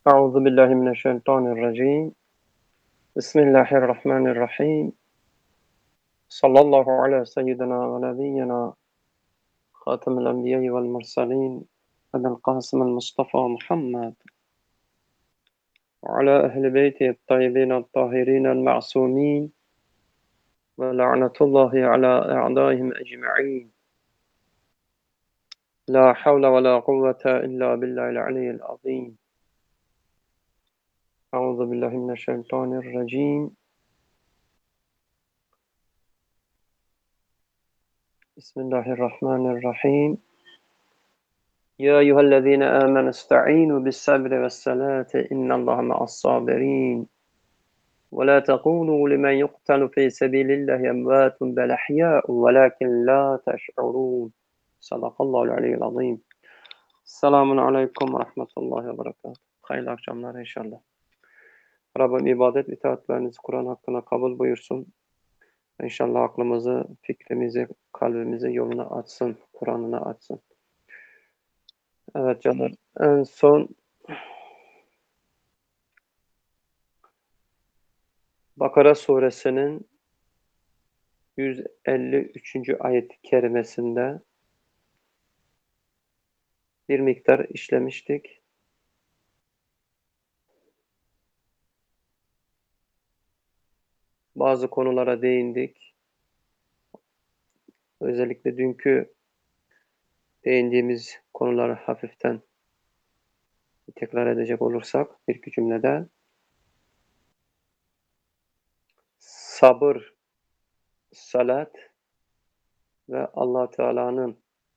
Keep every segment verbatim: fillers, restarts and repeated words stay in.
أعوذ بالله من الشيطان الرجيم بسم الله الرحمن الرحيم صلى الله على سيدنا ونبينا خاتم الأنبياء والمرسلين أبي القاسم المصطفى محمد وعلى أهل بيته الطيبين الطاهرين المعصومين ولعنة الله على أعدائهم أجمعين لا حول ولا قوة إلا بالله العلي العظيم أعوذ بالله من الشيطان الرجيم بسم الله الرحمن الرحيم يا أيها الذين آمنوا استعينوا بالصبر والصلاة إن الله مع الصابرين ولا تقولوا لمن يقتل في سبيل الله أموات بل أحياء ولكن لا تشعرون صدق الله العلي العظيم. Selamun Aleyküm ve Rahmetullahi ve Berekatuhu. Hayırlı akşamlar inşallah. Rabbim ibadet itaatlerinizi Kur'an hakkına kabul buyursun. İnşallah aklımızı, fikrimizi, kalbimizi yoluna açsın, Kur'an'ına açsın. Evet canlar, en son Bakara suresinin yüz elli üçüncü ayet-i kerimesinde bir miktar işlemiştik. Bazı konulara değindik. Özellikle dünkü değindiğimiz konuları hafiften tekrar edecek olursak bir iki cümlede sabır, salat ve Allah Teala'nın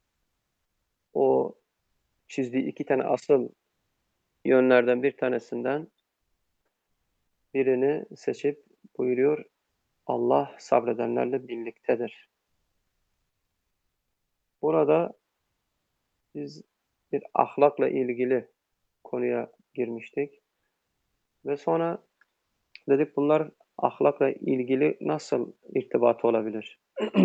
o çizdiği iki tane asıl yönlerden bir tanesinden birini seçip buyuruyor, Allah sabredenlerle birliktedir. Burada biz bir ahlakla ilgili konuya girmiştik ve sonra dedik bunlar ahlakla ilgili nasıl irtibatı olabilir?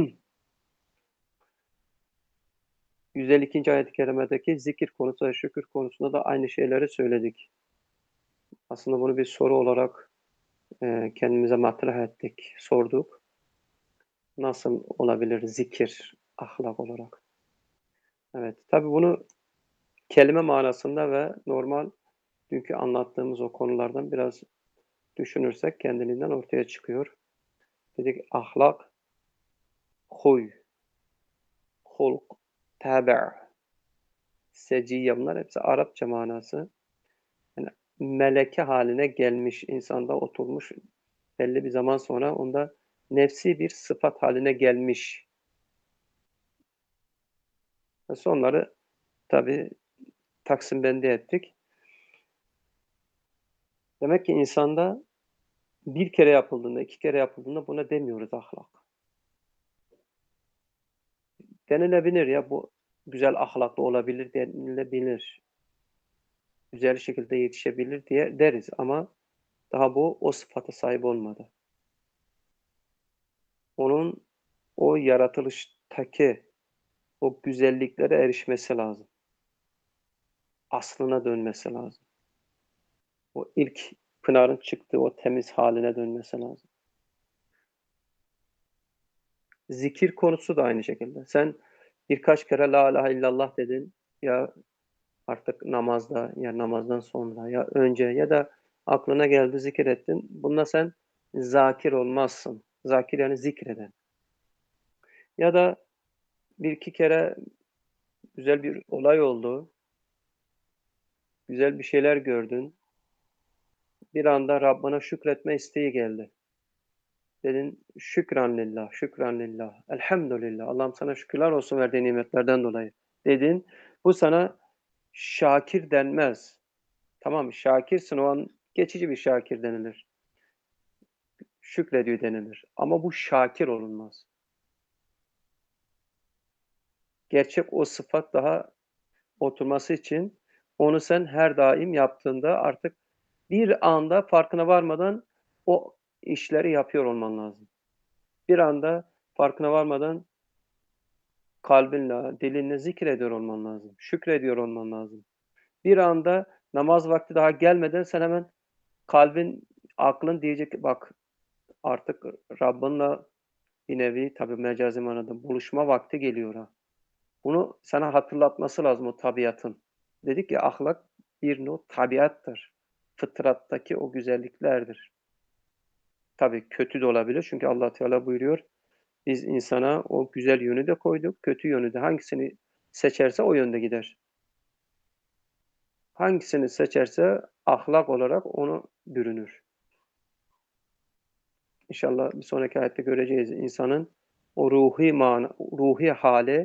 yüz elli ikinci ayet-i kerimedeki zikir konusu ve şükür konusunda da aynı şeyleri söyledik. Aslında bunu bir soru olarak e, kendimize matrah ettik, sorduk. Nasıl olabilir zikir ahlak olarak? Evet, tabii bunu kelime manasında ve normal dünkü anlattığımız o konulardan biraz düşünürsek kendiliğinden ortaya çıkıyor. Dedik ahlak, huy, hulk, tabi', seciyye bunlar hepsi Arapça manası. Yani meleke haline gelmiş, insanda oturmuş belli bir zaman sonra onda nefsi bir sıfat haline gelmiş. Ve sonları tabii taksimbendi ettik. Demek ki insanda bir kere yapıldığında, iki kere yapıldığında buna demiyoruz ahlak. Denilebilir ya bu güzel ahlaklı olabilir denilebilir. Güzel şekilde yetişebilir diye deriz ama daha bu o sıfata sahip olmadı. Onun o yaratılıştaki o güzelliklere erişmesi lazım. Aslına dönmesi lazım. O ilk pınarın çıktığı o temiz haline dönmesi lazım. Zikir konusu da aynı şekilde. Sen birkaç kere la ilahe illallah dedin ya artık namazda ya namazdan sonra ya önce ya da aklına geldi zikir ettin. Bunda sen zakir olmazsın. Zakir yani zikreden. Ya da bir iki kere güzel bir olay oldu. Güzel bir şeyler gördün. Bir anda Rabbına şükretme isteği geldi. Dedin şükran lillah, şükran lillah, elhamdülillah. Allah'ım sana şükürler olsun verdiği nimetlerden dolayı. Dedin. Bu sana şakir denmez. Tamam şakirsin o an geçici bir şakir denilir. Şükrediyor denilir. Ama bu şakir olunmaz. Gerçek o sıfat daha oturması için onu sen her daim yaptığında artık bir anda farkına varmadan o işleri yapıyor olman lazım. Bir anda farkına varmadan kalbinle, dilinle zikrediyor olman lazım. Şükrediyor olman lazım. Bir anda Namaz vakti daha gelmeden sen hemen kalbin, aklın diyecek bak artık Rabbinle bir nevi tabii mecazi manada buluşma vakti geliyor ha. Bunu sana hatırlatması lazım o tabiatın. Dedik ya ahlak bir nokta tabiattır. Fıtrattaki o güzelliklerdir. Tabii kötü de olabilir çünkü Allah Teala buyuruyor. Biz insana o güzel yönü de koyduk, kötü yönü de. Hangisini seçerse o yönde gider. Hangisini seçerse ahlak olarak onu bürünür. İnşallah bir sonraki ayette göreceğiz insanın o ruhi mana, ruhi hali,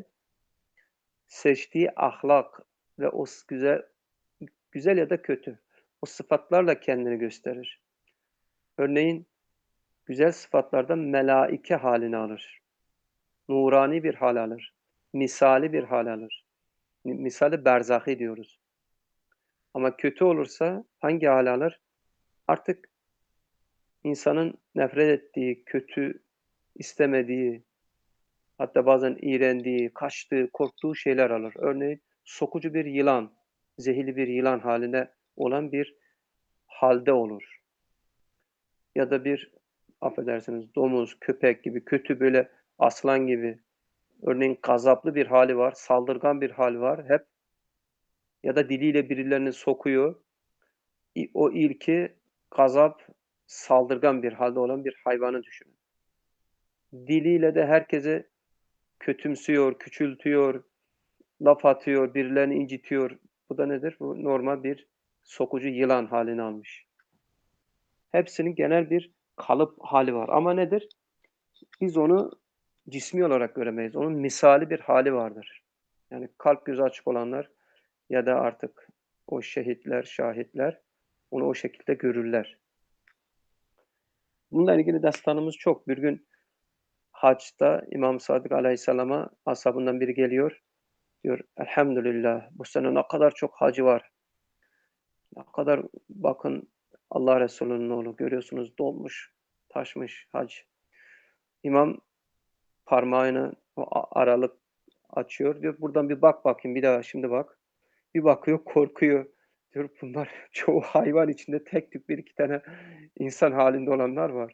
seçtiği ahlak ve o güzel güzel ya da kötü o sıfatlarla kendini gösterir. Örneğin güzel sıfatlardan melaike halini alır. Nurani bir hal alır. Misali bir hal alır. Misali berzahi diyoruz. Ama kötü olursa hangi hal alır? Artık insanın nefret ettiği, kötü, istemediği, hatta bazen iğrendiği, kaçtığı, korktuğu şeyler alır. Örneğin sokucu bir yılan, zehirli bir yılan haline olan bir halde olur. Ya da bir, affedersiniz, domuz, köpek gibi, kötü böyle aslan gibi, örneğin gazaplı bir hali var, saldırgan bir hal var hep. Ya da diliyle birilerini sokuyor. İ o ilki gazap, saldırgan bir halde olan bir hayvanı düşünün. Diliyle de herkesi kötümsüyor, küçültüyor, laf atıyor, birilerini incitiyor. Bu da nedir? Bu normal bir sokucu yılan halini almış. Hepsinin genel bir kalıp hali var ama nedir? Biz onu cismi olarak göremeyiz. Onun misali bir hali vardır. Yani kalp gözü açık olanlar ya da artık o şehitler, şahitler onu o şekilde görürler. Bununla ilgili destanımız çok. Bir gün haçta İmam Sadık Aleyhisselam'a ashabından biri geliyor. Diyor, elhamdülillah bu sene ne kadar çok hacı var. Ne kadar bakın Allah Resulü'nün oğlu görüyorsunuz dolmuş, taşmış hac. İmam parmağını o aralık açıyor. Diyor buradan bir bak bakayım bir daha şimdi bak. Bir bakıyor korkuyor. Diyor bunlar çoğu hayvan içinde tek tük bir iki tane insan halinde olanlar var.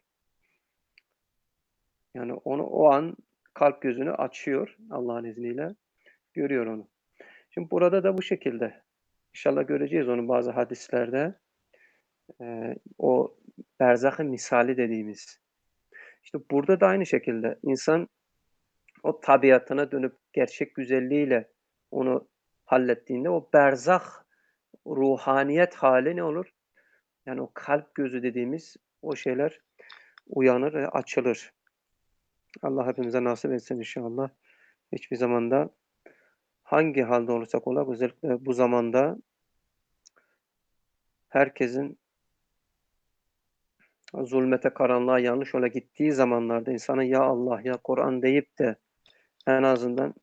Yani onu o an kalp gözünü açıyor Allah'ın izniyle. Görüyor onu. Şimdi burada da bu şekilde. İnşallah göreceğiz onu bazı hadislerde. Eee, o berzah-ı misali dediğimiz. İşte burada da aynı şekilde insan o tabiatına dönüp gerçek güzelliğiyle onu hallettiğinde o berzah ruhaniyet hali ne olur? Yani o kalp gözü dediğimiz o şeyler uyanır ve açılır. Allah hepimize nasip etsin inşallah. Hiçbir zamanda hangi halde olursak olalım özellikle bu zamanda herkesin zulmete, karanlığa, yanlış yola gittiği zamanlarda insana ya Allah, ya Kur'an deyip de en azından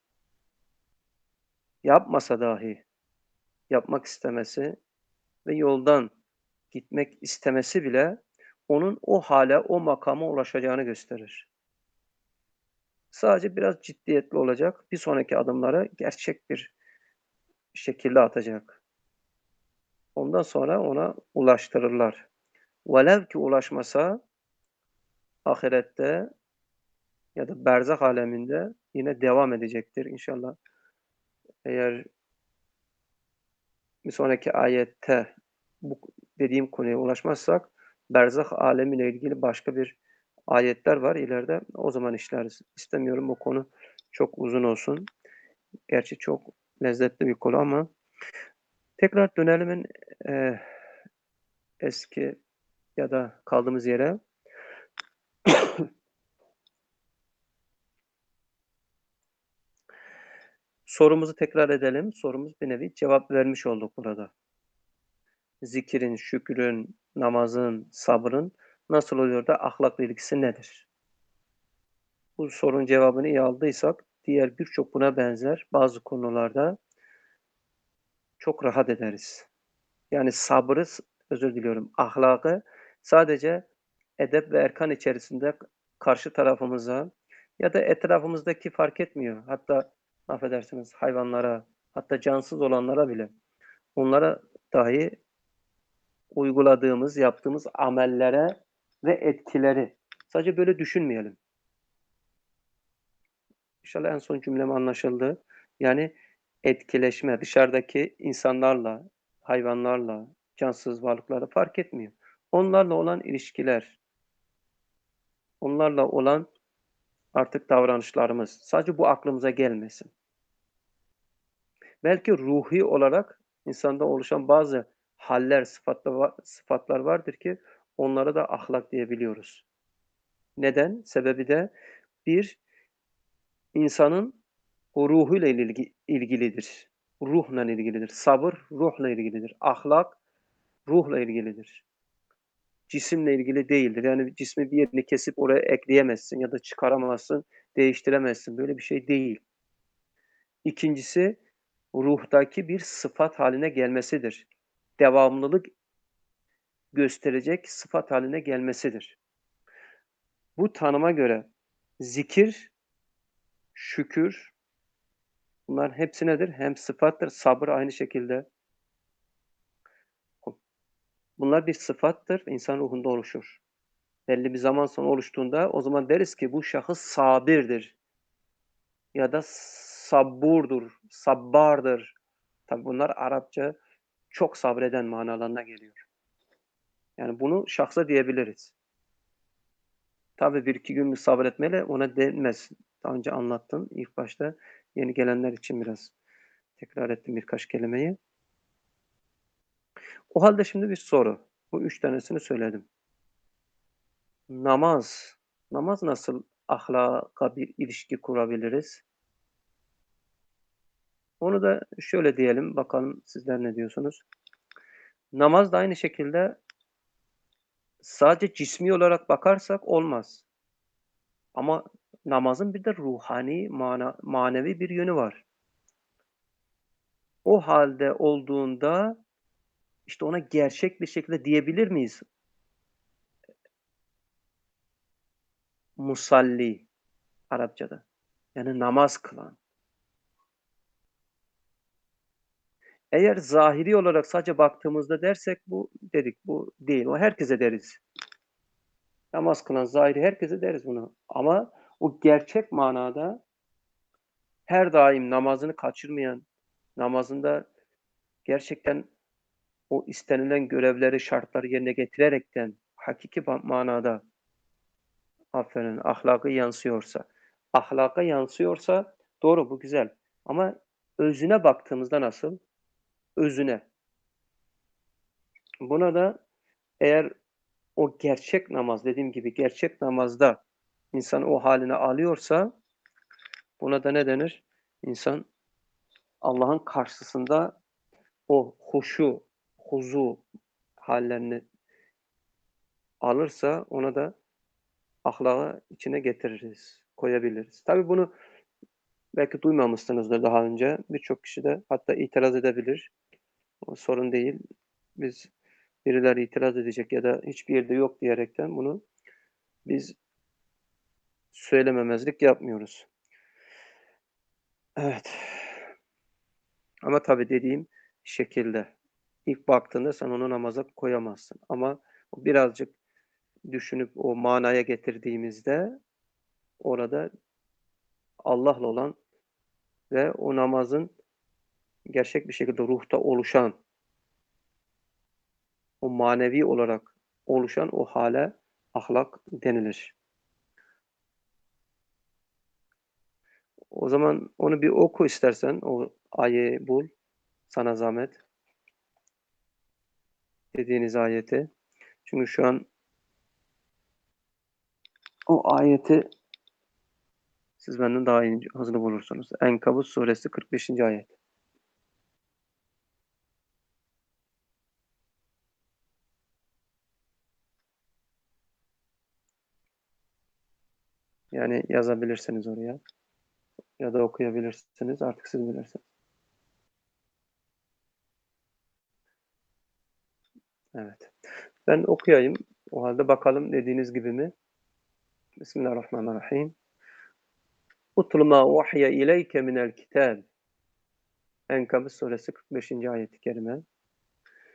yapmasa dahi yapmak istemesi ve yoldan gitmek istemesi bile onun o hale, o makama ulaşacağını gösterir. Sadece biraz ciddiyetli olacak, bir sonraki adımları gerçek bir şekilde atacak. Ondan sonra ona ulaştırırlar. Velev ki ulaşmasa ahirette ya da berzah aleminde yine devam edecektir inşallah. Eğer bir sonraki ayette bu dediğim konuya ulaşmazsak berzah alemiyle ilgili başka bir ayetler var ileride. O zaman işleriz. İstemiyorum bu konu çok uzun olsun. Gerçi çok lezzetli bir konu ama tekrar dönelim eee, eski ya da kaldığımız yere. Sorumuzu tekrar edelim. Sorumuz bir nevi cevap vermiş olduk burada. Zikrin, şükrün, namazın, sabrın nasıl oluyor da ahlakla ilgisi nedir? Bu sorunun cevabını iyi aldıysak diğer birçok buna benzer bazı konularda çok rahat ederiz. Yani sabrı, özür diliyorum, ahlakı sadece edep ve erkan içerisinde karşı tarafımıza ya da etrafımızdaki fark etmiyor. Hatta affedersiniz hayvanlara, hatta cansız olanlara bile onlara dahi uyguladığımız, yaptığımız amellere ve etkileri. Sadece böyle düşünmeyelim. İnşallah en son cümlem anlaşıldı. Yani etkileşme, dışarıdaki insanlarla, hayvanlarla, cansız varlıklarla fark etmiyor. Onlarla olan ilişkiler, onlarla olan artık davranışlarımız. Sadece bu aklımıza gelmesin. Belki ruhi olarak insanda oluşan bazı haller, sıfatlar, sıfatlar vardır ki onlara da ahlak diyebiliyoruz. Neden? Sebebi de bir, insanın o ruhuyla ilgi, ilgilidir. Ruhla ilgilidir. Sabır ruhla ilgilidir. Ahlak ruhla ilgilidir. Cisimle ilgili değildir. Yani cismi bir yerini kesip oraya ekleyemezsin ya da çıkaramazsın, değiştiremezsin. Böyle bir şey değil. İkincisi, ruhtaki bir sıfat haline gelmesidir. Devamlılık gösterecek sıfat haline gelmesidir. Bu tanıma göre zikir, şükür, bunların hepsi nedir? Hem sıfattır, sabır aynı şekilde. Bunlar bir sıfattır, insan ruhunda oluşur. Belli bir zaman sonra oluştuğunda o zaman deriz ki bu şahıs sabirdir ya da sabburdur, sabbardır. Tabii bunlar Arapça çok sabreden manalarına geliyor. Yani bunu şahsa diyebiliriz. Tabii bir iki gün sabretmeyle ona denmez. Daha önce anlattım ilk başta. Yeni gelenler için biraz tekrar ettim birkaç kelimeyi. O halde şimdi bir soru. Bu üç tanesini söyledim. Namaz. Namaz nasıl ahlaka bir ilişki kurabiliriz? Onu da şöyle diyelim, bakalım sizler ne diyorsunuz? Namaz da aynı şekilde sadece cismi olarak bakarsak olmaz. Ama namazın bir de ruhani, mana, manevi bir yönü var. O halde olduğunda işte ona gerçek bir şekilde diyebilir miyiz? Musalli Arapçada. Yani namaz kılan. Eğer zahiri olarak sadece baktığımızda dersek bu dedik bu değil. O herkese deriz. Namaz kılan zahiri herkese deriz bunu. Ama o gerçek manada her daim namazını kaçırmayan, namazında gerçekten o istenilen görevleri, şartları yerine getirerekten hakiki manada aferin ahlakı yansıyorsa, ahlaka yansıyorsa doğru bu güzel. Ama özüne baktığımızda nasıl? Özüne. Buna da eğer o gerçek namaz dediğim gibi gerçek namazda insan o haline alıyorsa buna da ne denir? İnsan Allah'ın karşısında o huşu, huzu hallerini alırsa ona da ahlaka içine getiririz, koyabiliriz. Tabii bunu belki duymamışsınızdır daha önce. Birçok kişi de hatta itiraz edebilir. O sorun değil. Biz birileri itiraz edecek ya da hiçbir yerde yok diyerekten bunu biz söylememezlik yapmıyoruz. Evet. Ama tabii dediğim şekilde. İlk baktığında sen onu namaza koyamazsın. Ama birazcık düşünüp o manaya getirdiğimizde orada Allah'la olan ve o namazın gerçek bir şekilde ruhta oluşan, o manevi olarak oluşan o hale ahlak denilir. O zaman onu bir oku istersen, o ayeyi bul, sana zahmet, dediğiniz ayeti. Çünkü şu an o ayeti siz benden daha iyi hızlı bulursunuz. Enkabut suresi kırk beşinci ayet. Yani yazabilirsiniz oraya ya da okuyabilirsiniz. Artık siz bilirsiniz. Evet. Ben okuyayım. O halde bakalım dediğiniz gibi mi? Bismillahirrahmanirrahim. Utlu ma vahye ileyke minel kitab. Enkabut suresi kırk beşinci ayet-i kerime.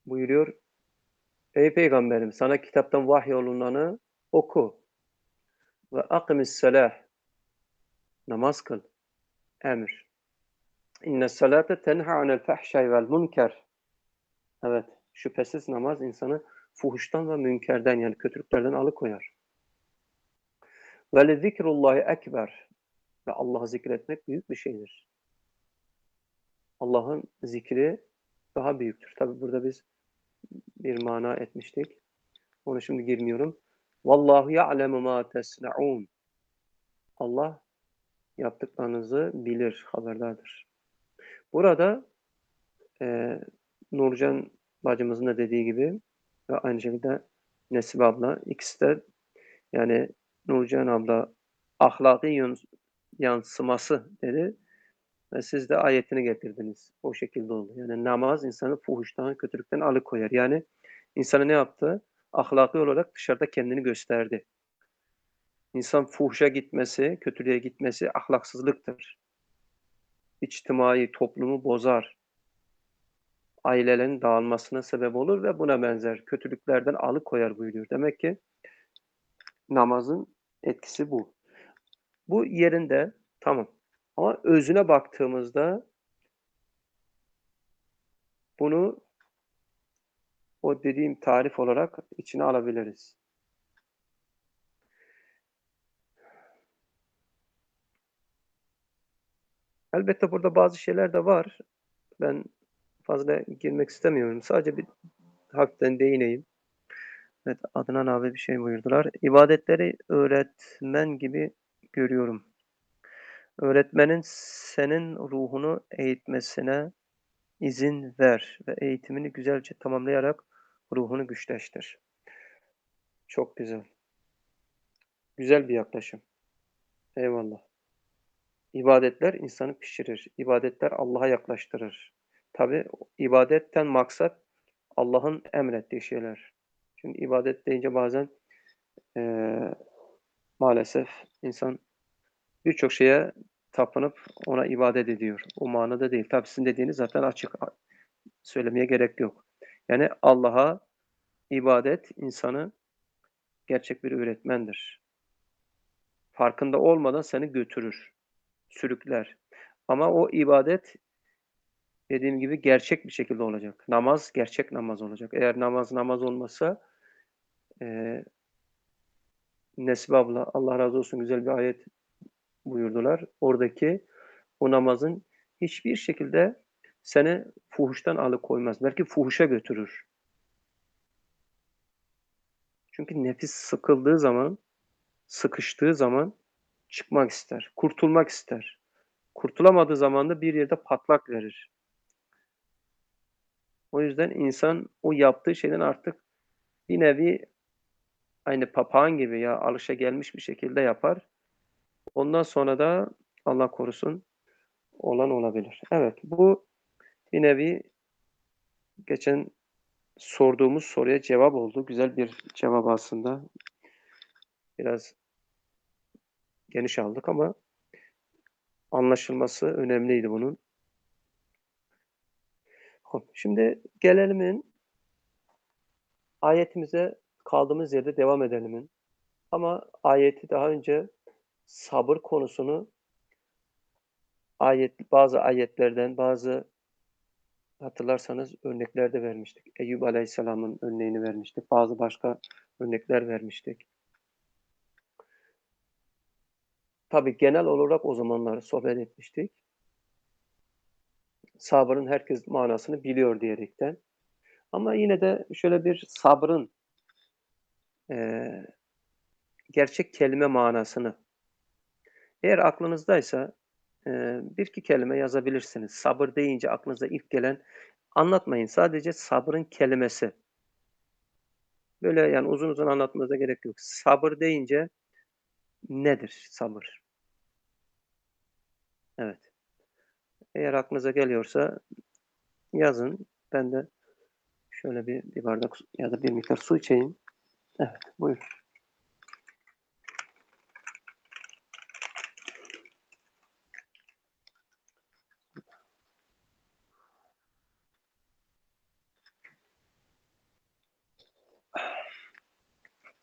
Buyuruyor, ey peygamberim sana kitaptan vahiy olunanı oku. Ve akimis salah, namaz kıl, emir. İnne salate tenha anel fahşai vel münker. Evet, şüphesiz namaz insanı fuhuştan ve münkerden yani kötülüklerden alıkoyar. Ve le zikrullahi ekber. Ve Allah'ı zikretmek büyük bir şeydir. Allah'ın zikri daha büyüktür. Tabi burada biz bir mana etmiştik. Onu şimdi girmiyorum. Vallahu ya'lemu ma tesna'un. Allah yaptıklarınızı bilir, haberdardır. Burada e, Nurcan bacımızın da dediği gibi ve aynı şekilde Nesibe abla ikisi de yani Nurcan abla ahlaki yansıması dedi ve siz de ayetini getirdiniz. O şekilde oldu. Yani namaz insanı fuhuştan, kötülükten alıkoyar. Yani insanı ne yaptı? Ahlaki olarak dışarıda kendini gösterdi. İnsan fuhuşa gitmesi, kötülüğe gitmesi ahlaksızlıktır. İçtimai toplumu bozar. Ailelerin dağılmasına sebep olur ve buna benzer kötülüklerden alıkoyar buyuruyor. Demek ki namazın etkisi bu. Bu yerinde tamam. Ama özüne baktığımızda bunu o dediğim tarif olarak içine alabiliriz. Elbette burada bazı şeyler de var. Ben fazla girmek istemiyorum. Sadece bir hafiften değineyim. Evet, Adnan abi bir şey buyurdular. İbadetleri öğretmen gibi görüyorum. Öğretmenin senin ruhunu eğitmesine izin ver ve eğitimini güzelce tamamlayarak ruhunu güçleştir. Çok güzel. Güzel bir yaklaşım. Eyvallah. İbadetler insanı pişirir. İbadetler Allah'a yaklaştırır. Tabi ibadetten maksat Allah'ın emrettiği şeyler. Çünkü ibadet deyince bazen eee, maalesef insan birçok şeye tapınıp ona ibadet ediyor. O manada değil. Tabi sizin dediğiniz zaten açık. Söylemeye gerek yok. Yani Allah'a ibadet insanı gerçek bir öğretmendir. Farkında olmadan seni götürür, sürükler. Ama o ibadet dediğim gibi gerçek bir şekilde olacak. Namaz gerçek namaz olacak. Eğer namaz namaz olmasa e, Nesibe abla Allah razı olsun güzel bir ayet buyurdular. Oradaki o namazın hiçbir şekilde seni fuhuştan alıkoymaz. Belki fuhuşa götürür. Çünkü nefis sıkıldığı zaman, sıkıştığı zaman çıkmak ister, kurtulmak ister. Kurtulamadığı zaman da bir yerde patlak verir. O yüzden insan o yaptığı şeyden artık bir nevi aynı papağan gibi ya alışagelmiş bir şekilde yapar. Ondan sonra da Allah korusun olan olabilir. Evet, bu bir nevi geçen sorduğumuz soruya cevap oldu. Güzel bir cevap aslında. Biraz geniş aldık ama anlaşılması önemliydi bunun. Şimdi gelelim ayetimize kaldığımız yerde devam edelim. Ama ayeti daha önce sabır konusunu ayet bazı ayetlerden bazı hatırlarsanız örnekler de vermiştik. Eyüp Aleyhisselam'ın örneğini vermiştik. Bazı başka örnekler vermiştik. Tabii genel olarak o zamanlar sohbet etmiştik. Sabrın herkes manasını biliyor diyerekten. Ama yine de şöyle bir sabrın e, gerçek kelime manasını eğer aklınızdaysa e, bir iki kelime yazabilirsiniz. Sabır deyince aklınıza ilk gelen anlatmayın. Sadece sabrın kelimesi. Böyle yani uzun uzun anlatmanıza gerek yok. Sabır deyince nedir sabır? Evet. Eğer aklınıza geliyorsa yazın. Ben de şöyle bir, bir bardak ya da bir miktar su içeyim. Evet, buyur.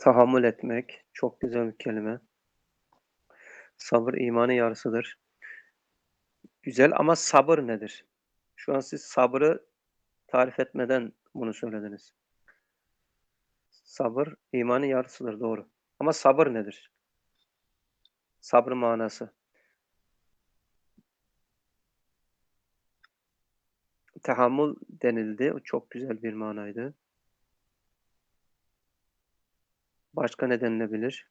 Tahammül etmek çok güzel bir kelime. Sabır imanın yarısıdır. Güzel ama sabır nedir? Şu an siz sabrı tarif etmeden bunu söylediniz. Sabır imanın yarısıdır, doğru. Ama sabır nedir? Sabrın manası. Tahammül denildi. O çok güzel bir manaydı. Başka ne denilebilir?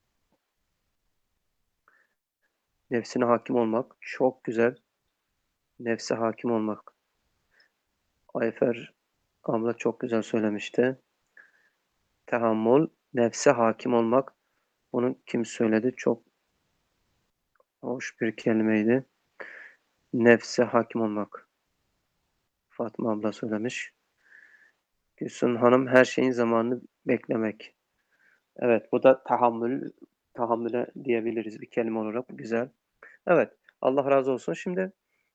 Nefsine hakim olmak. Çok güzel. Nefse hakim olmak. Ayfer abla çok güzel söylemişti. Tahammül, nefse hakim olmak. Bunu kim söyledi? Çok hoş bir kelimeydi. Nefse hakim olmak. Fatma abla söylemiş. Gülsün Hanım, her şeyin zamanını beklemek. Evet, bu da tahammül, tahammüle diyebiliriz bir kelime olarak. Güzel. Evet, Allah razı olsun. Şimdi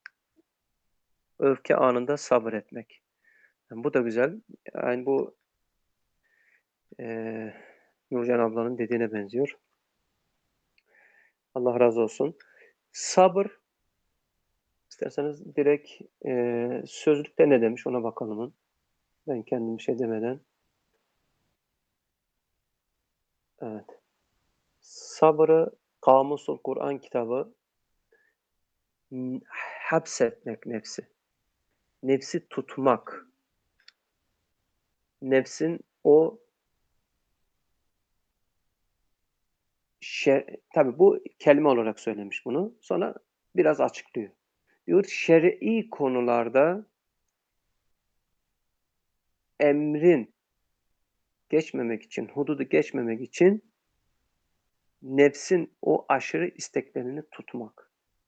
öfke anında sabretmek. Yani bu da güzel. Yani bu eee Nurcan ablanın dediğine benziyor. Allah razı olsun. Sabır, isterseniz direkt eee, sözlükte ne demiş ona bakalım. Ben kendim bir şey demeden. Evet. Sabrı Kamusul Kur'an kitabı m, hapsetmek nefsi. Nefsi tutmak. Nefsin o şer, tabii bu kelime olarak söylemiş bunu. Sonra biraz açıklıyor. Diyor şer'i konularda emrin geçmemek için, hududu geçmemek için nefsin o aşırı isteklerini tutmak,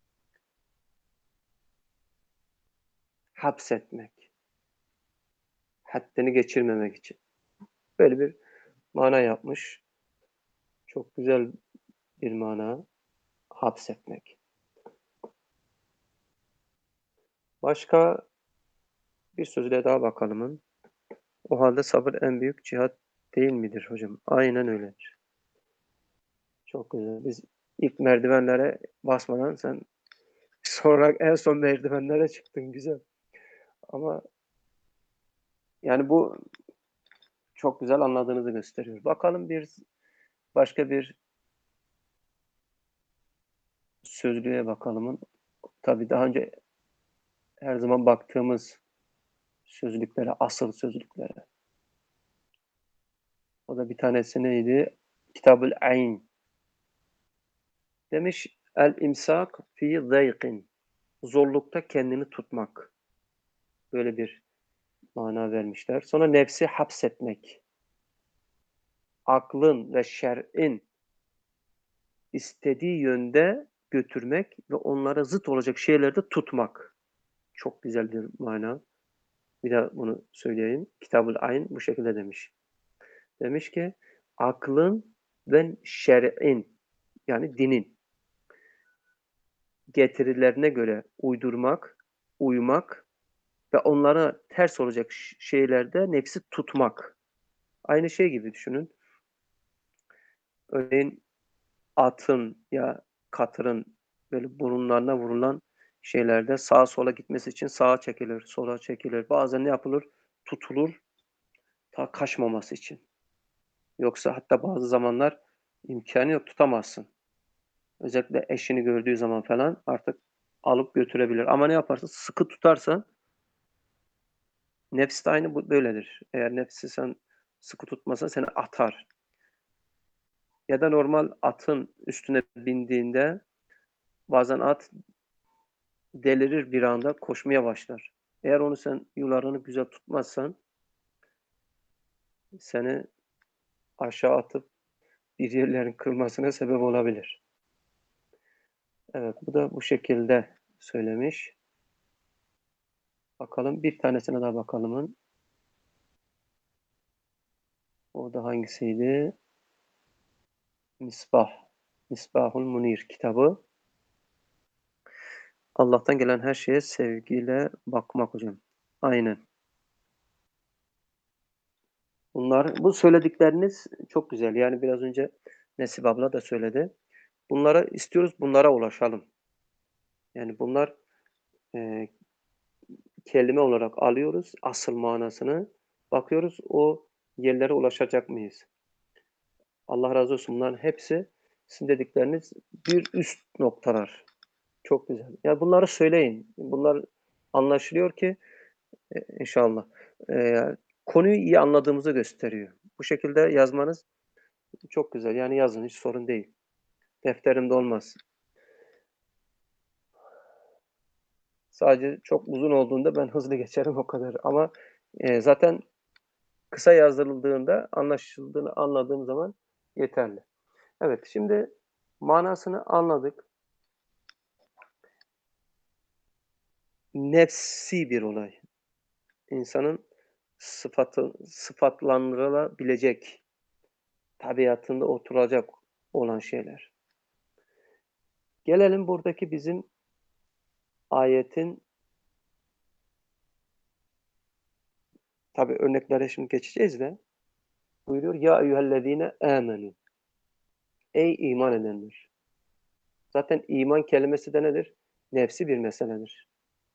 hapsetmek, haddini geçirmemek için. Böyle bir mana yapmış. Çok güzel bir mana, hapsetmek. Başka bir sözle daha bakalım. O halde sabır en büyük cihat değil midir hocam? Aynen öyledir. Çok güzel. Biz ilk merdivenlere basmadan sen sonra en son merdivenlere çıktın. Güzel. Ama yani bu çok güzel anladığınızı gösteriyor. Bakalım bir başka bir sözlüğe bakalım. Tabii daha önce her zaman baktığımız sözlüklere, asıl sözlüklere. O da bir tanesi neydi? Kitab-ül Ayn. Demiş el imsak fi zayqin. Zorlukta kendini tutmak. Böyle bir mana vermişler. Sonra nefsi hapsetmek. Aklın ve şer'in istediği yönde götürmek ve onlara zıt olacak şeylerde tutmak. Çok güzel bir mana. Bir daha bunu söyleyeyim. Kitab-ül Ayn bu şekilde demiş. Demiş ki aklın ve şer'in yani dinin getirilerine göre uydurmak, uymak ve onlara ters olacak şeylerde nefsi tutmak. Aynı şey gibi düşünün. Örneğin atın ya katırın böyle burunlarına vurulan şeylerde sağa sola gitmesi için sağa çekilir, sola çekilir. Bazen ne yapılır? Tutulur ta kaçmaması için. Yoksa hatta bazı zamanlar imkanı yok tutamazsın. Özellikle eşini gördüğü zaman falan artık alıp götürebilir. Ama ne yaparsa sıkı tutarsan nefs de aynı bu böyledir. Eğer nefsi sen sıkı tutmasan seni atar. Ya da normal atın üstüne bindiğinde bazen at delirir bir anda koşmaya başlar. Eğer onu sen yularını güzel tutmazsan seni aşağı atıp bir yerlerin kırmasına sebep olabilir. Evet, bu da bu şekilde söylemiş. Bakalım bir tanesine daha bakalım. O da hangisiydi? Misbah. Misbahul Munir kitabı. Allah'tan gelen her şeye sevgiyle bakmak hocam. Aynen. Bunlar bu söyledikleriniz çok güzel. Yani biraz önce Nesibe abla da söyledi. Bunları istiyoruz, bunlara ulaşalım. Yani bunlar, eee, kelime olarak alıyoruz asıl manasını, bakıyoruz o yerlere ulaşacak mıyız? Allah razı olsun. Bunların hepsi sizin dedikleriniz bir üst noktalar. Çok güzel. Ya, bunları söyleyin. Bunlar anlaşılıyor ki, eee, inşallah, eee, konuyu iyi anladığımızı gösteriyor. Bu şekilde yazmanız çok güzel. Yani yazın, hiç sorun değil. Defterimde olmaz. Sadece çok uzun olduğunda ben hızlı geçerim o kadar ama, eee, zaten kısa yazıldığında anlaşıldığını anladığım zaman yeterli. Evet, şimdi manasını anladık. Nefsi bir olay. İnsanın sıfatı sıfatlandırılabilecek, tabiatında oturacak olan şeyler. Gelelim buradaki bizim ayetin tabii örneklere şimdi geçeceğiz de buyuruyor ya eyyühellezine amenu. Ey iman edenler. Zaten iman kelimesi de nedir? Nefsi bir meseledir.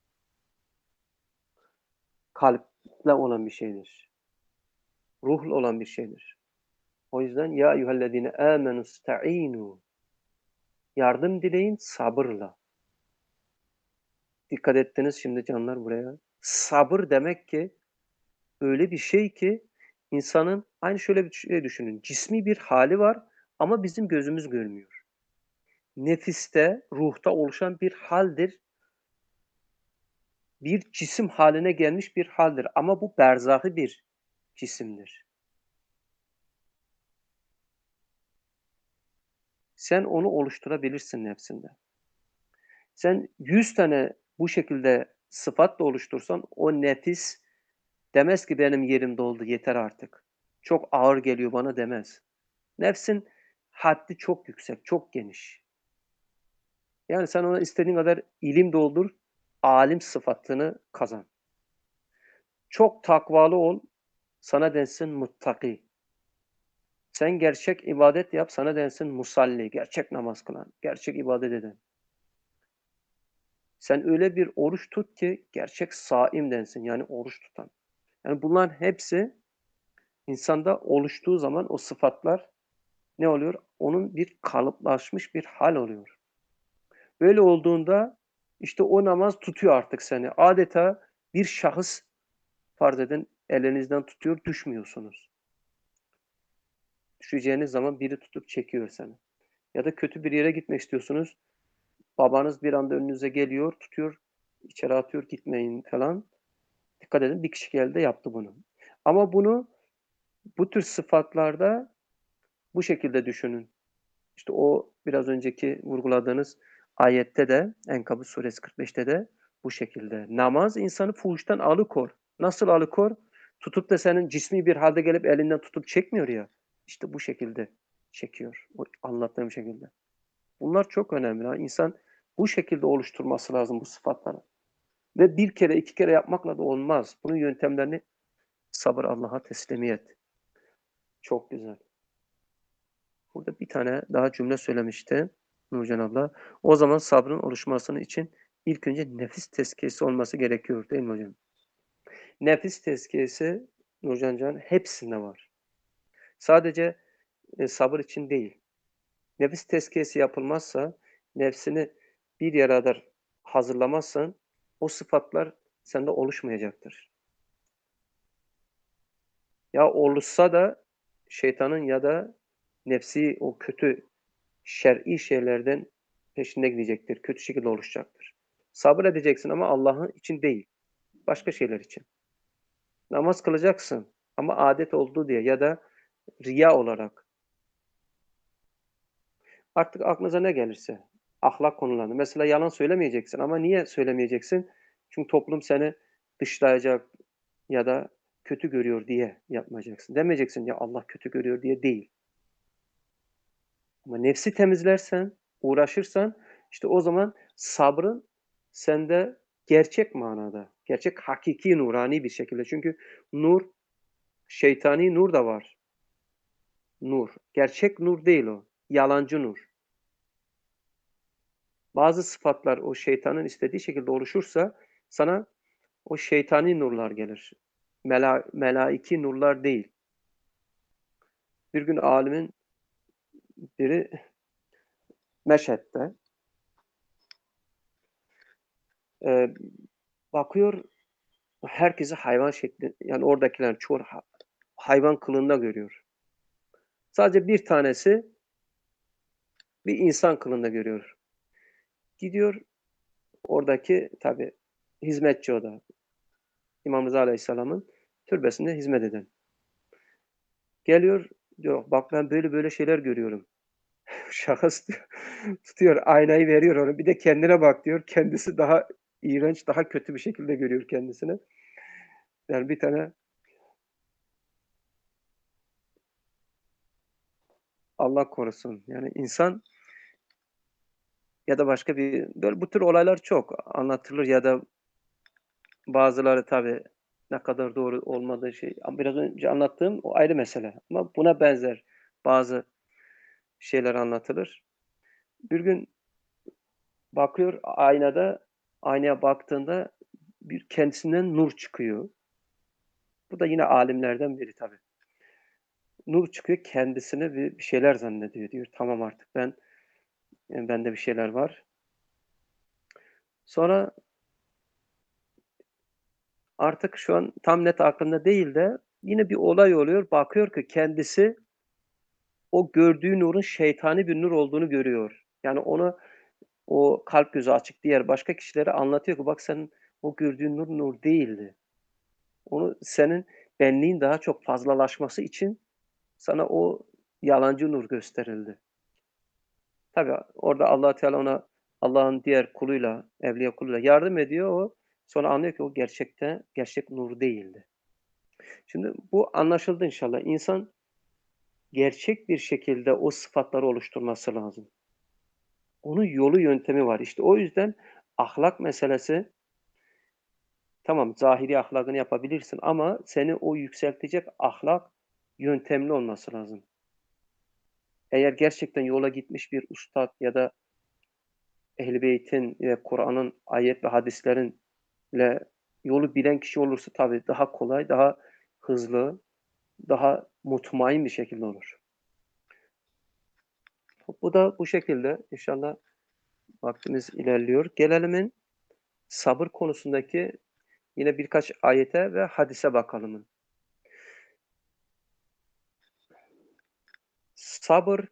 Kalple olan bir şeydir. Ruhla olan bir şeydir. O yüzden ya eyyühellezine amenu sta'inu. Yardım dileyin sabırla. Dikkat ettiniz şimdi canlar buraya. Sabır demek ki öyle bir şey ki insanın aynı şöyle bir şey düşünün. Cismi bir hali var ama bizim gözümüz görmüyor. Nefiste, ruhta oluşan bir haldir. Bir cisim haline gelmiş bir haldir ama bu berzahi bir cisimdir. Sen onu oluşturabilirsin nefsinde. Sen yüz tane bu şekilde sıfatla oluştursan o nefis demez ki benim yerim doldu yeter artık. Çok ağır geliyor bana demez. Nefsin haddi çok yüksek, çok geniş. Yani sen ona istediğin kadar ilim doldur, alim sıfatını kazan. Çok takvalı ol, sana densin muttaki. Sen gerçek ibadet yap, sana densin musalli, gerçek namaz kılan, gerçek ibadet eden. Sen öyle bir oruç tut ki gerçek saim densin, yani oruç tutan. Yani bunların hepsi insanda oluştuğu zaman o sıfatlar ne oluyor? Onun bir kalıplaşmış bir hal oluyor. Böyle olduğunda işte o namaz tutuyor artık seni. Adeta bir şahıs farz edin elinizden tutuyor, düşmüyorsunuz. Düşeceğiniz zaman biri tutup çekiyor seni. Ya da kötü bir yere gitmek istiyorsunuz. Babanız bir anda önünüze geliyor, tutuyor, içeri atıyor, gitmeyin falan. Dikkat edin bir kişi geldi yaptı bunu. Ama bunu bu tür sıfatlarda bu şekilde düşünün. İşte o biraz önceki vurguladığınız ayette de Enkabut suresi kırk beşte de bu şekilde. Namaz insanı fuhuştan alıkor. Nasıl alıkor? Tutup da senin cismi bir halde gelip elinden tutup çekmiyor ya. İşte bu şekilde çekiyor. O anlattığım şekilde. Bunlar çok önemli. İnsan bu şekilde oluşturması lazım bu sıfatları. Ve bir kere iki kere yapmakla da olmaz. Bunun yöntemlerini sabır Allah'a teslimiyet. Çok güzel. Burada bir tane daha cümle söylemişti Nurcan abla. O zaman sabrın oluşmasının için ilk önce nefis tezkiyesi olması gerekiyor değil mi hocam? Nefis tezkiyesi Nurcan Can hepsinde var. Sadece e, sabır için değil. Nefis tezkiyesi yapılmazsa, nefsini bir yere kadar hazırlamazsan o sıfatlar sende oluşmayacaktır. Ya oluşsa da şeytanın ya da nefsi o kötü şer'i şeylerden peşinde gidecektir. Kötü şekilde oluşacaktır. Sabır edeceksin ama Allah'ın için değil. Başka şeyler için. Namaz kılacaksın ama adet oldu diye ya da riya olarak. Artık aklınıza ne gelirse. Ahlak konularında. Mesela yalan söylemeyeceksin ama niye söylemeyeceksin? Çünkü toplum seni dışlayacak ya da kötü görüyor diye yapmayacaksın. Demeyeceksin ya Allah kötü görüyor diye değil. Ama nefsi temizlersen, uğraşırsan işte o zaman sabrın sende gerçek manada, gerçek hakiki nurani bir şekilde. Çünkü nur Şeytani nur da var. Nur. Gerçek nur değil o. Yalancı nur. Bazı sıfatlar o şeytanın istediği şekilde oluşursa sana o şeytani nurlar gelir. Mela melaiki nurlar değil. Bir gün alimin biri Meşhed'de e, bakıyor herkesi hayvan şekli yani oradakiler çoğu hayvan kılığında görüyor. Sadece bir tanesi bir insan kılığında görüyor. Gidiyor oradaki tabi hizmetçi o da. İmam Rıza Aleyhisselam'ın türbesinde hizmet eden. Geliyor diyor bak ben böyle böyle şeyler görüyorum. Şahıs tutuyor aynayı veriyor ona bir de kendine bak diyor. Kendisi daha iğrenç daha kötü bir şekilde görüyor kendisini. Yani bir tane Allah korusun. Yani insan ya da başka bir böyle bu tür olaylar çok anlatılır ya da bazıları tabii ne kadar doğru olmadığı şey biraz önce anlattığım o ayrı mesele ama buna benzer bazı şeyler anlatılır. Bir gün bakıyor aynada, aynaya baktığında bir kendisinden nur çıkıyor. Bu da yine alimlerden biri tabii. Nur çıkıyor, kendisini bir bir şeyler zannediyor. Diyor, tamam artık ben, eee, bende bir şeyler var. Sonra artık şu an tam net aklımda değil de yine bir olay oluyor. Bakıyor ki kendisi o gördüğü nurun şeytani bir nur olduğunu görüyor. Yani onu o kalp gözü açık diğer başka kişilere anlatıyor ki bak senin o gördüğün nur nur değildi. Onu senin benliğin daha çok fazlalaşması için sana o yalancı nur gösterildi. Tabii orada Allah Teala ona Allah'ın diğer kuluyla, evliya kuluyla yardım ediyor. O sonra anlıyor ki o gerçekte gerçek nur değildi. Şimdi bu anlaşıldı inşallah. İnsan gerçek bir şekilde o sıfatları oluşturması lazım. Onun yolu yöntemi var. İşte o yüzden ahlak meselesi tamam zahiri ahlakını yapabilirsin ama seni o yükseltecek ahlak yöntemli olması lazım. Eğer gerçekten yola gitmiş bir ustad ya da Ehl-i Beyt'in ve Kur'an'ın ayet ve hadislerinle yolu bilen kişi olursa tabii daha kolay, daha hızlı, daha mutmain bir şekilde olur. Bu da bu şekilde inşallah vaktimiz ilerliyor. Gelelim sabır konusundaki yine birkaç ayete ve hadise bakalım. Sabır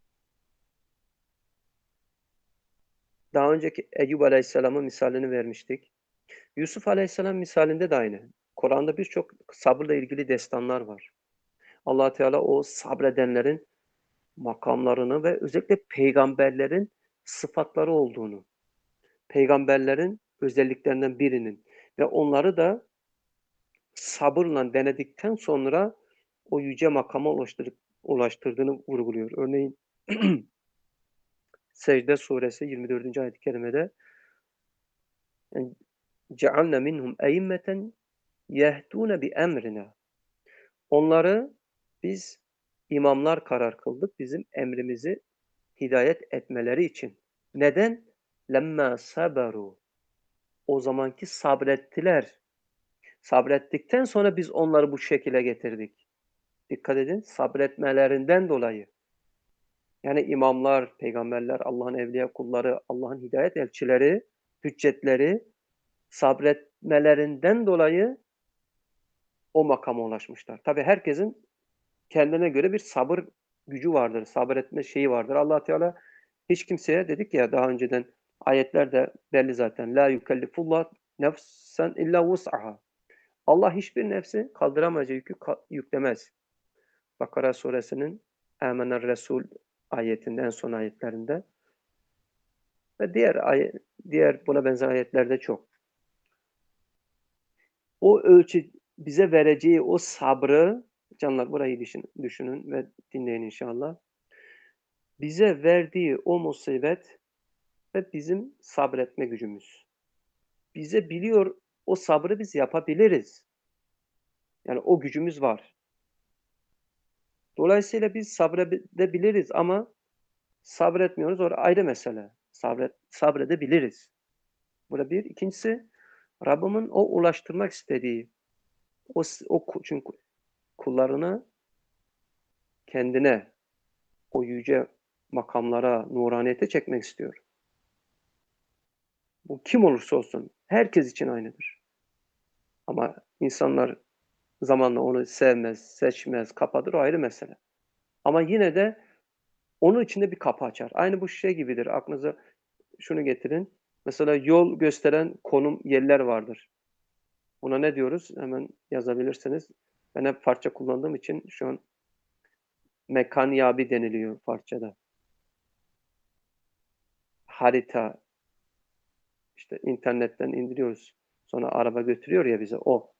daha önceki Eyyub Aleyhisselam'ın misalini vermiştik. Yusuf Aleyhisselam misalinde de aynı. Kur'an'da birçok sabırla ilgili destanlar var. Allah Teala o sabredenlerin makamlarını ve özellikle peygamberlerin sıfatları olduğunu, peygamberlerin özelliklerinden birinin ve onları da sabırla denedikten sonra o yüce makama ulaştırıp ulaştırdığını vurguluyor. Örneğin Secde Suresi yirmi dördüncü ayet-i kerimede "Cealne minhum eimmeten yehdûne bi emrina." Onları biz imamlar karar kıldık bizim emrimizi hidayet etmeleri için. Neden? Lemmâ saberu. O zamanki sabrettiler. Sabrettikten sonra biz onları bu şekile getirdik. Dikkat edin, sabretmelerinden dolayı. Yani imamlar, peygamberler, Allah'ın evliya kulları, Allah'ın hidayet elçileri, hüccetleri sabretmelerinden dolayı o makama ulaşmışlar. Tabii herkesin kendine göre bir sabır gücü vardır, sabretme şeyi vardır. Allah Teala hiç kimseye dedik ya daha önceden ayetlerde belli zaten. La yukellifullah nefsen illa vus'aha. Allah hiçbir nefsi kaldıramayacağı yükü yüklemez. Bakara suresinin Âmener Resul ayetinde en son ayetlerinde ve diğer ayet, diğer buna benzer ayetlerde çok. O ölçü bize vereceği o sabrı canlar burayı düşün, düşünün ve dinleyin inşallah. Bize verdiği o musibet ve bizim sabretme gücümüz. Bize biliyor o sabrı biz yapabiliriz. Yani o gücümüz var. Dolayısıyla biz sabredebiliriz ama sabretmiyoruz. O ayrı mesele. Sabret sabredebiliriz. Bu da bir. ikincisi Rabbimin o ulaştırmak istediği o s o ku çünkü kullarını kendine, o yüce makamlara, nuraniyete çekmek istiyor. Bu kim olursa olsun herkes için aynıdır. Ama insanlar zamanla onu sevmez, seçmez, kapatır, o ayrı mesele. Ama yine de onun için de bir kapı açar. Aynı bu şey gibidir. Aklınıza şunu getirin. Mesela yol gösteren konum yerler vardır. Buna ne diyoruz? Hemen yazabilirsiniz. Ben hep Farsça kullandığım için şu an mekanyabi deniliyor Farsçada. Harita, işte internetten indiriyoruz. Sonra araba götürüyor ya bize o.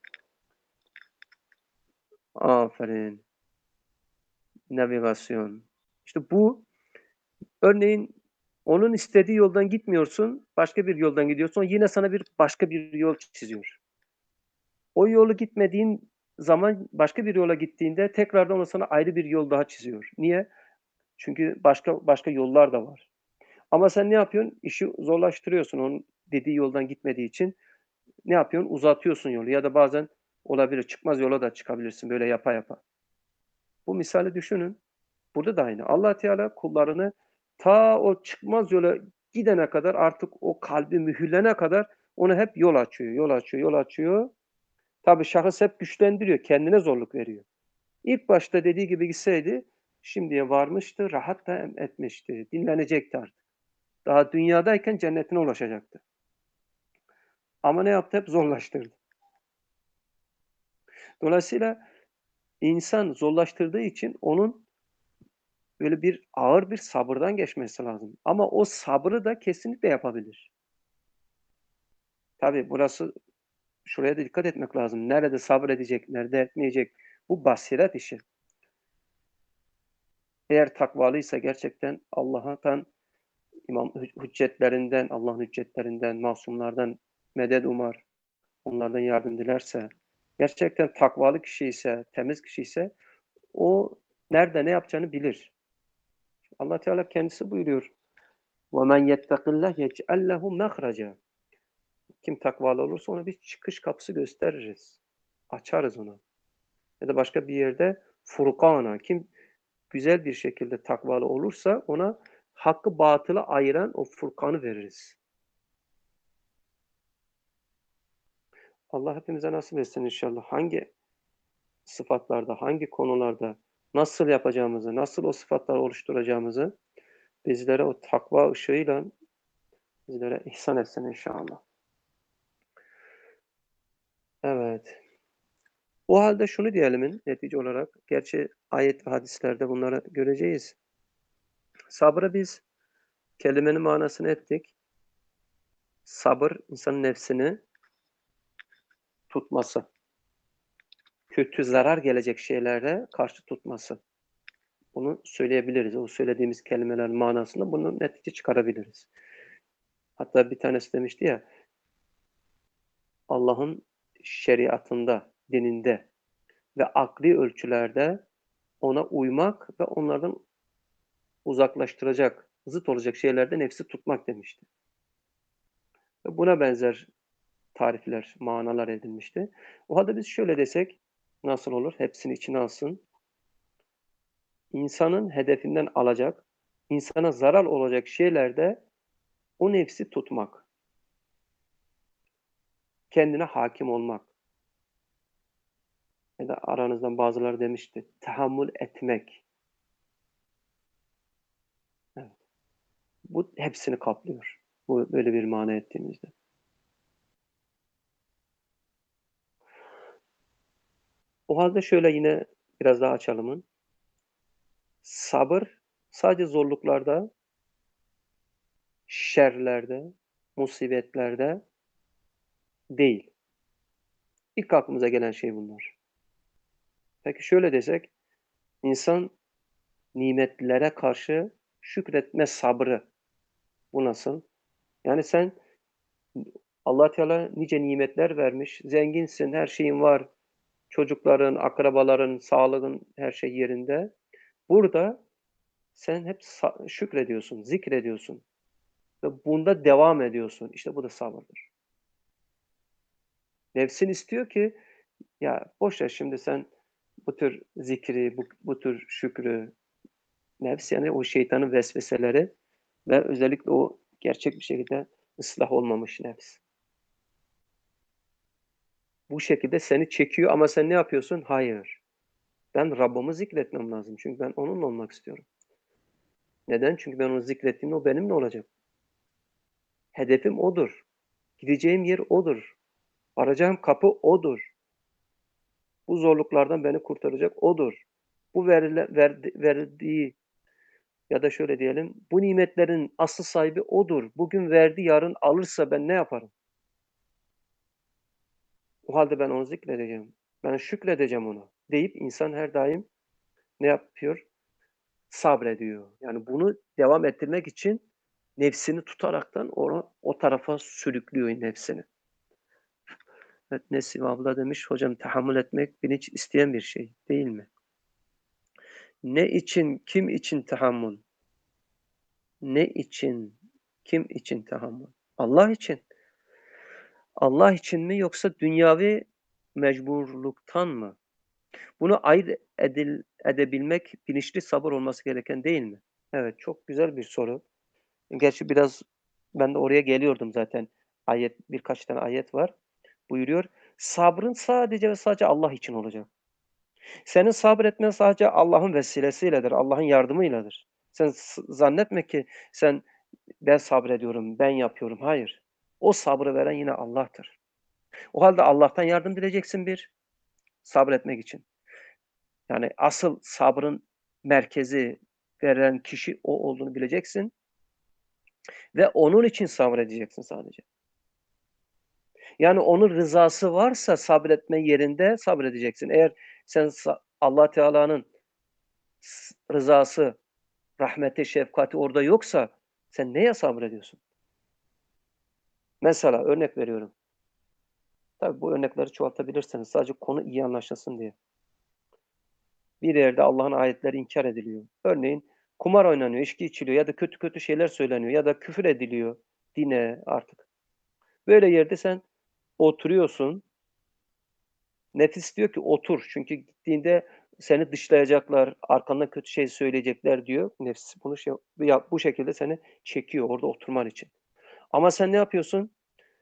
Aferin. Navigasyon. İşte bu örneğin onun istediği yoldan gitmiyorsun, başka bir yoldan gidiyorsun. Yine sana bir başka bir yol çiziyor. O yolu gitmediğin zaman başka bir yola gittiğinde tekrardan o sana ayrı bir yol daha çiziyor. Niye? Çünkü başka başka yollar da var. Ama sen ne yapıyorsun? İşi zorlaştırıyorsun onun dediği yoldan gitmediği için. Ne yapıyorsun? Uzatıyorsun yolu ya da bazen olabilir çıkmaz yola da çıkabilirsin böyle yapa yapa. Bu misali düşünün. Burada da aynı. Allah Teala kullarını ta o çıkmaz yola gidene kadar artık o kalbi mühürlene kadar ona hep yol açıyor, yol açıyor, yol açıyor. Tabii şahıs hep güçlendiriyor, kendine zorluk veriyor. İlk başta dediği gibi gitseydi şimdiye varmıştı, rahat da etmişti, dinlenecekti artık. Daha dünyadayken cennetine ulaşacaktı. Ama ne yaptı? Hep zorlaştırdı. Dolayısıyla insan zorlaştırdığı için onun böyle bir ağır bir sabırdan geçmesi lazım. Ama o sabrı da kesinlikle yapabilir. Tabii burası şuraya da dikkat etmek lazım. Nerede sabredecek, nerede etmeyecek? Bu basiret işi. Eğer takvalıysa gerçekten Allah'tan imam hüccetlerinden, Allah'ın hüccetlerinden, masumlardan medet umar, onlardan yardım dilerse, gerçekten takvalı kişi ise, temiz kişi ise o nerede ne yapacağını bilir. Allah Teala kendisi buyuruyor. وَمَنْ يَتَّقِ اللّٰهِ يَجْعَلْ لَهُ مَخْرَجًا. Kim takvalı olursa ona bir çıkış kapısı gösteririz. Açarız ona. Ya da başka bir yerde Furkana. Kim güzel bir şekilde takvalı olursa ona hakkı batılı ayıran o Furkan'ı veririz. Allah hepimize nasip etsin inşallah. Hangi sıfatlarda, hangi konularda nasıl yapacağımızı, nasıl o sıfatları oluşturacağımızı bizlere o takva ışığıyla bizlere ihsan etsin inşallah. Evet. O halde şunu diyelim netice olarak, gerçi ayet ve hadislerde bunları göreceğiz. Sabrı biz kelimenin manasını ettik. Sabır, insanın nefsini tutması. Kötü, zarar gelecek şeylere karşı tutması. Bunu söyleyebiliriz. O söylediğimiz kelimelerin manasında bunu netice çıkarabiliriz. Hatta bir tanesi demişti ya, Allah'ın şeriatında, dininde ve akli ölçülerde ona uymak ve onlardan uzaklaştıracak, zıt olacak şeylerde nefsi tutmak demişti. Ve buna benzer tarifler, manalar edilmişti. O halde biz şöyle desek nasıl olur? Hepsini içine alsın. İnsanın hedefinden alacak, insana zarar olacak şeylerde o nefsi tutmak. Kendine hakim olmak. Ya da aranızdan bazıları demişti, tahammül etmek. Evet. Bu hepsini kaplıyor. Bu böyle bir mana ettiğimizde. O halde şöyle yine biraz daha açalımın. Sabır sadece zorluklarda, şerlerde, musibetlerde değil. İlk aklımıza gelen şey bunlar. Peki şöyle desek, insan nimetlere karşı şükretme sabrı. Bu nasıl? Yani sen Allah Teala nice nimetler vermiş, zenginsin, her şeyin var. Çocukların, akrabaların, sağlığın, her şey yerinde. Burada sen hep sa şükrediyorsun, zikrediyorsun ve bunda devam ediyorsun. İşte bu da sabırdır. Nefsin istiyor ki, ya boş ver şimdi sen bu tür zikri, bu bu tür şükrü, nefs yani o şeytanın vesveseleri ve özellikle o gerçek bir şekilde ıslah olmamış nefs. Bu şekilde seni çekiyor ama sen ne yapıyorsun? Hayır. Ben Rabbimi zikretmem lazım. Çünkü ben onunla olmak istiyorum. Neden? Çünkü ben onu zikrettiğimde o benimle olacak. Hedefim odur. Gideceğim yer odur. Varacağım kapı odur. Bu zorluklardan beni kurtaracak odur. Bu verile, verdi, verdiği ya da şöyle diyelim, bu nimetlerin asıl sahibi odur. Bugün verdi, yarın alırsa ben ne yaparım? O halde ben onu zikredeceğim. Ben şükredeceğim ona deyip insan her daim ne yapıyor? Sabrediyor. Yani bunu devam ettirmek için nefsini tutaraktan onu o tarafa sürüklüyor nefsini. Evet, Nesim abla demiş, hocam tahammül etmek bilinç isteyen bir şey değil mi? Ne için, kim için tahammül? Ne için, kim için tahammül? Allah için. Allah için mi yoksa dünyavi mecburluktan mı? Bunu ayırt edil edebilmek bilinçli sabır olması gereken değil mi? Evet, çok güzel bir soru. Gerçi biraz ben de oraya geliyordum zaten. Ayet birkaç tane ayet var. Buyuruyor, sabrın sadece ve sadece Allah için olacak. Senin sabretmen sadece Allah'ın vesilesiyledir, Allah'ın yardımıyladır. Sen s zannetme ki sen ben sabrediyorum, ben yapıyorum. Hayır. O sabrı veren yine Allah'tır. O halde Allah'tan yardım dileyeceksin bir, sabretmek için. Yani asıl sabrın merkezi veren kişi o olduğunu bileceksin ve onun için sabredeceksin sadece. Yani onun rızası varsa sabretme yerinde sabredeceksin. Eğer sen Allah Teala'nın rızası, rahmeti, şefkati orada yoksa sen neye sabrediyorsun? Mesela örnek veriyorum. Tabii bu örnekleri çoğaltabilirsiniz. Sadece konu iyi anlaşılsın diye. Bir yerde Allah'ın ayetleri inkar ediliyor. Örneğin kumar oynanıyor, içki içiliyor ya da kötü kötü şeyler söyleniyor ya da küfür ediliyor dine artık. Böyle yerde sen oturuyorsun. Nefis diyor ki otur. Çünkü gittiğinde seni dışlayacaklar, arkandan kötü şey söyleyecekler diyor. Nefis bunu şey, bu şekilde seni çekiyor orada oturman için. Ama sen ne yapıyorsun?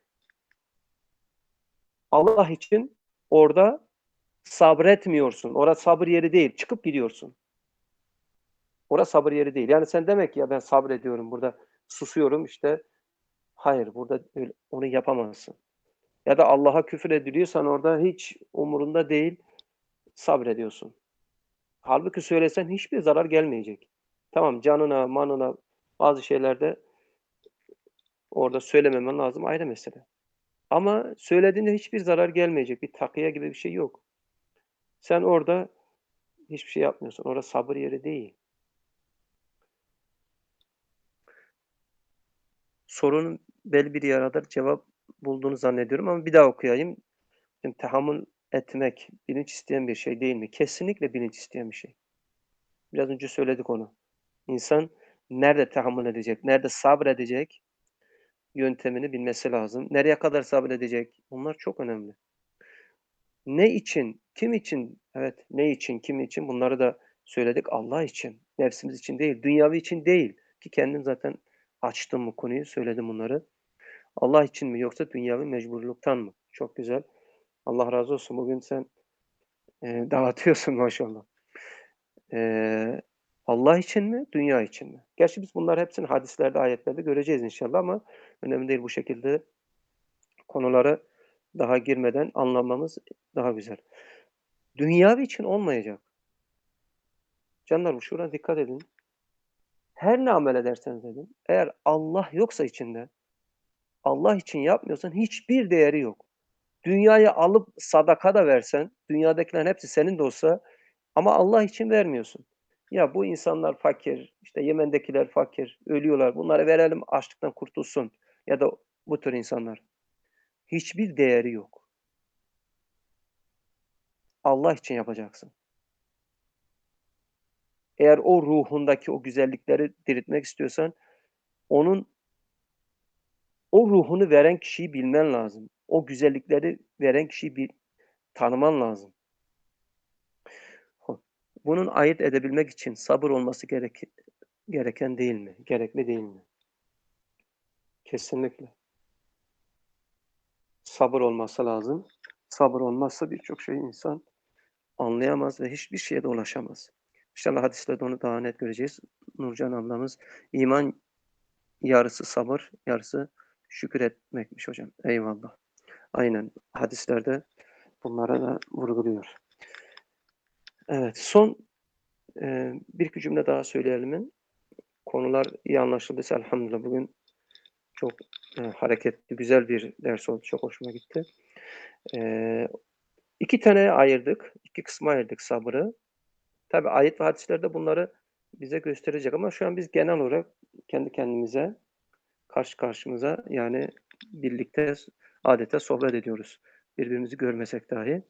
Allah için orada sabretmiyorsun. Orası sabır yeri değil. Çıkıp gidiyorsun. Orası sabır yeri değil. Yani sen demek ki ya ben sabrediyorum burada susuyorum işte. Hayır burada öyle, onu yapamazsın. Ya da Allah'a küfür ediliyorsan orada hiç umurunda değil sabrediyorsun. Halbuki söylesen hiçbir zarar gelmeyecek. Tamam canına, manına bazı şeylerde orada söylememen lazım ayrı mesele. Ama söylediğinde hiçbir zarar gelmeyecek. Bir takıya gibi bir şey yok. Sen orada hiçbir şey yapmıyorsun. Orası sabır yeri değil. Sorunun belli bir yaradır cevap bulduğunu zannediyorum ama bir daha okuyayım. Şimdi tahammül etmek bilinç isteyen bir şey değil mi? Kesinlikle bilinç isteyen bir şey. Biraz önce söyledik onu. İnsan nerede tahammül edecek, nerede sabredecek yöntemini bilmesi lazım. Nereye kadar sabredecek? Bunlar çok önemli. Ne için, kim için? Evet, ne için, kim için? Bunları da söyledik. Allah için, nefsimiz için değil, dünyavi için değil. Ki kendim zaten açtım bu konuyu, söyledim bunları. Allah için mi yoksa dünyavi mecburluktan mı? Çok güzel. Allah razı olsun. Bugün sen e, dağıtıyorsun maşallah. E, Allah için mi, dünya için mi? Gerçi biz bunlar hepsini hadislerde, ayetlerde göreceğiz inşallah ama önemli değil bu şekilde konulara daha girmeden anlamamız daha güzel. Dünyavi için olmayacak. Canlarım şuna dikkat edin. Her ne amel ederseniz edin, eğer Allah yoksa içinde, Allah için yapmıyorsan hiçbir değeri yok. Dünyayı alıp sadaka da versen, dünyadakilerin hepsi senin de olsa ama Allah için vermiyorsun. Ya bu insanlar fakir, işte Yemen'dekiler fakir, ölüyorlar. Bunlara verelim açlıktan kurtulsun ya da bu tür insanlar. Hiçbir değeri yok. Allah için yapacaksın. Eğer o ruhundaki o güzellikleri diriltmek istiyorsan onun o ruhunu veren kişiyi bilmen lazım. O güzellikleri veren kişiyi bil tanıman lazım. Ho bunun ayırt edebilmek için sabır olması gereki gereken değil mi? Gerekli değil mi? Kesinlikle. Sabır olması lazım. Sabır olmazsa birçok şeyi insan anlayamaz ve hiçbir şeye de ulaşamaz. İnşallah hadislerde onu daha net göreceğiz. Nurcan ablamız, iman yarısı sabır, yarısı şükür etmekmiş hocam. Eyvallah. Aynen. Hadislerde bunlara da vurguluyor. Evet, son, eee, bir iki cümle daha söyleyelim mi? Konular iyi anlaşıldıysa elhamdülillah bugün çok, eee, hareketli, güzel bir ders oldu. Çok hoşuma gitti. Eee, iki taneye ayırdık, iki kısma ayırdık sabrı. Tabii ayet ve hadislerde bunları bize gösterecek ama şu an biz genel olarak kendi kendimize, karşı karşımıza, yani birlikte s adeta sohbet ediyoruz, birbirimizi görmesek dahi.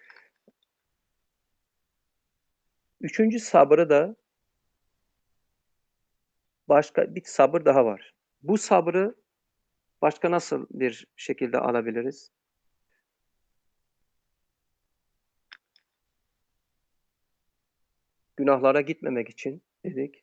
Üçüncü sabrı da başka bir sabır daha var. Bu sabrı başka nasıl bir şekilde alabiliriz? Günahlara gitmemek için dedik.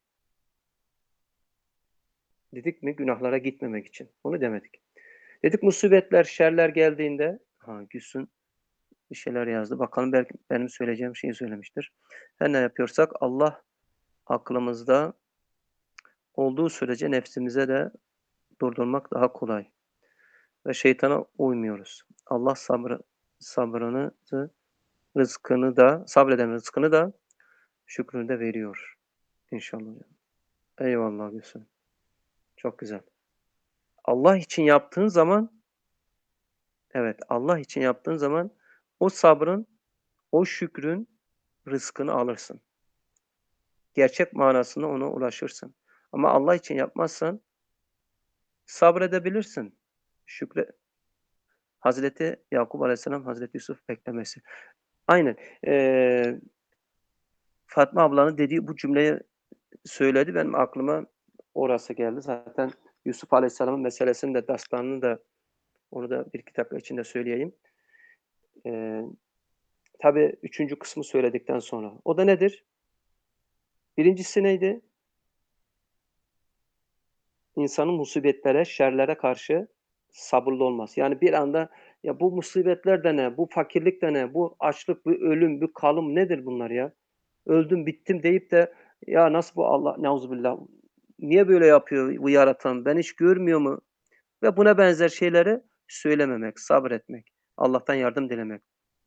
Dedik mi? Günahlara gitmemek için. Onu demedik. Dedik musibetler, şerler geldiğinde ha, Gülsün bir şeyler yazdı. Bakalım belki benim söyleyeceğim şeyi söylemiştir. Her ne yapıyorsak Allah aklımızda olduğu sürece nefsimize de durdurmak daha kolay ve şeytana uymuyoruz. Allah sabrı sabrınızı, rızkını da, sabreden rızkını da şükrünü de veriyor inşallah hocam. Eyvallah Gülsüm. Çok güzel. Allah için yaptığın zaman evet, Allah için yaptığın zaman o sabrın, o şükrün rızkını alırsın. Gerçek manasında ona ulaşırsın. Ama Allah için yapmazsan sabredebilirsin. Şükre Hazreti Yakup Aleyhisselam, Hazreti Yusuf beklemesi. Aynen. Eee, Fatma ablanın dediği bu cümleyi söyledi. Benim aklıma orası geldi. Zaten Yusuf Aleyhisselam'ın meselesini de, dastanını da onu da bir iki dakika içinde söyleyeyim. Eee, tabii üçüncü kısmı söyledikten sonra. O da nedir? Birincisi neydi? İnsanın musibetlere, şerlere karşı sabırlı olması. Yani bir anda ya bu musibetler de ne, bu fakirlik de ne, bu açlık, bu ölüm, bu kalım nedir bunlar ya? Öldüm, bittim deyip de ya nasıl bu Allah neuzubillah niye böyle yapıyor bu yaratan, ben hiç görmüyor mu? Ve buna benzer şeyleri söylememek, sabretmek, Allah'tan yardım dilemek.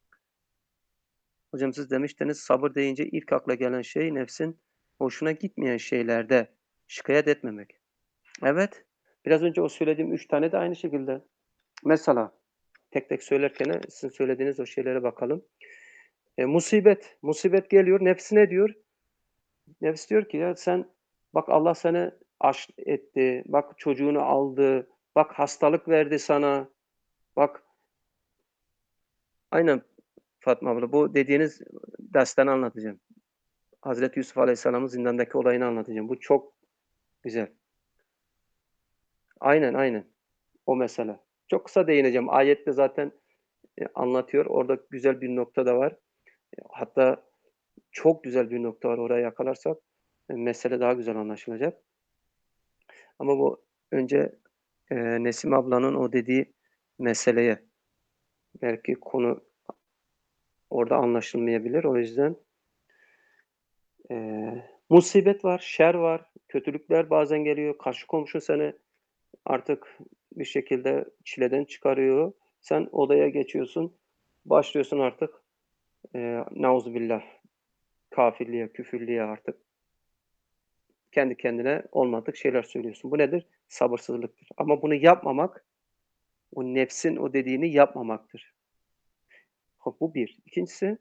Hocam siz demiştiniz sabır deyince ilk akla gelen şey nefsin hoşuna gitmeyen şeylerde şikayet etmemek. Evet, biraz önce o söylediğim üç tane de aynı şekilde. Mesela tek tek söylerken sizin söylediğiniz o şeylere bakalım. E, musibet, musibet geliyor. Nefs ne diyor? Nefs diyor ki ya sen bak Allah seni aş etti. Bak çocuğunu aldı. Bak hastalık verdi sana. Bak aynen Fatma abla bu dediğiniz dersten anlatacağım. Hazreti Yusuf Aleyhisselam'ın zindandaki olayını anlatacağım. Bu çok güzel. Aynen, aynen. O mesele. Çok kısa değineceğim. Ayette zaten e, anlatıyor. Orada güzel bir nokta da var. Hatta çok güzel bir nokta var. Orayı yakalarsak e, mesele daha güzel anlaşılacak. Ama bu önce e, Nesim ablanın o dediği meseleye belki konu orada anlaşılmayabilir. O yüzden e, musibet var, şer var, kötülükler bazen geliyor. Karşı komşun seni artık bir şekilde çileden çıkarıyor. Sen odaya geçiyorsun. Başlıyorsun artık e, nauzubillah kafirliğe, küfürlüğe artık kendi kendine olmadık şeyler söylüyorsun. Bu nedir? Sabırsızlıktır. Ama bunu yapmamak, o nefsin o dediğini yapmamaktır. Ha, bu bir. İkincisi,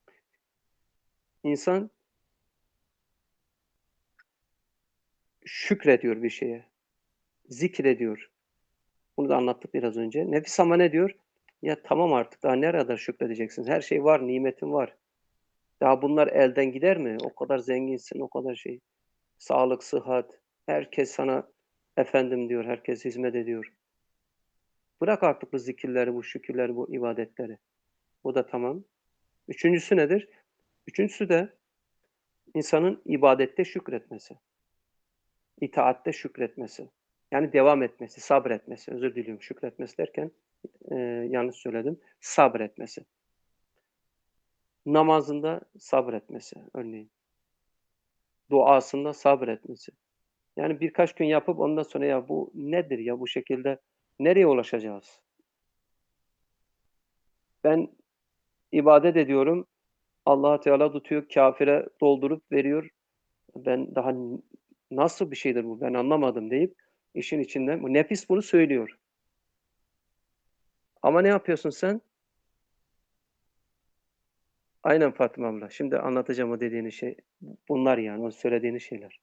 insan şükrediyor bir şeye, zikrediyor. Bunu da anlattık biraz önce. Nefis ama ne diyor? Ya tamam artık daha ne kadar şükredeceksin? Her şey var, nimetin var. Ya bunlar elden gider mi? O kadar zenginsin, o kadar şey. Sağlık, sıhhat, herkes sana efendim diyor, herkes hizmet ediyor. Bırak artık bu zikirleri, bu şükürleri, bu ibadetleri. Bu da tamam. Üçüncüsü nedir? Üçüncüsü de insanın ibadette şükretmesi, itaatte şükretmesi. Yani devam etmesi, sabretmesi. Özür diliyorum, şükretmesi derken eee, yanlış söyledim. Sabretmesi. Namazında sabretmesi örneğin. Duasında sabretmesi. Yani birkaç gün yapıp ondan sonra ya bu nedir ya bu şekilde nereye ulaşacağız? Ben ibadet ediyorum. Allah Teala tutuyor kâfire doldurup veriyor. Ben daha n nasıl bir şeydir bu ben anlamadım deyip işin içinden bu nefis bunu söylüyor. Ama ne yapıyorsun sen? Aynen Fatma abla. Şimdi anlatacağım o dediğiniz şey. Bunlar yani o söylediğiniz şeyler.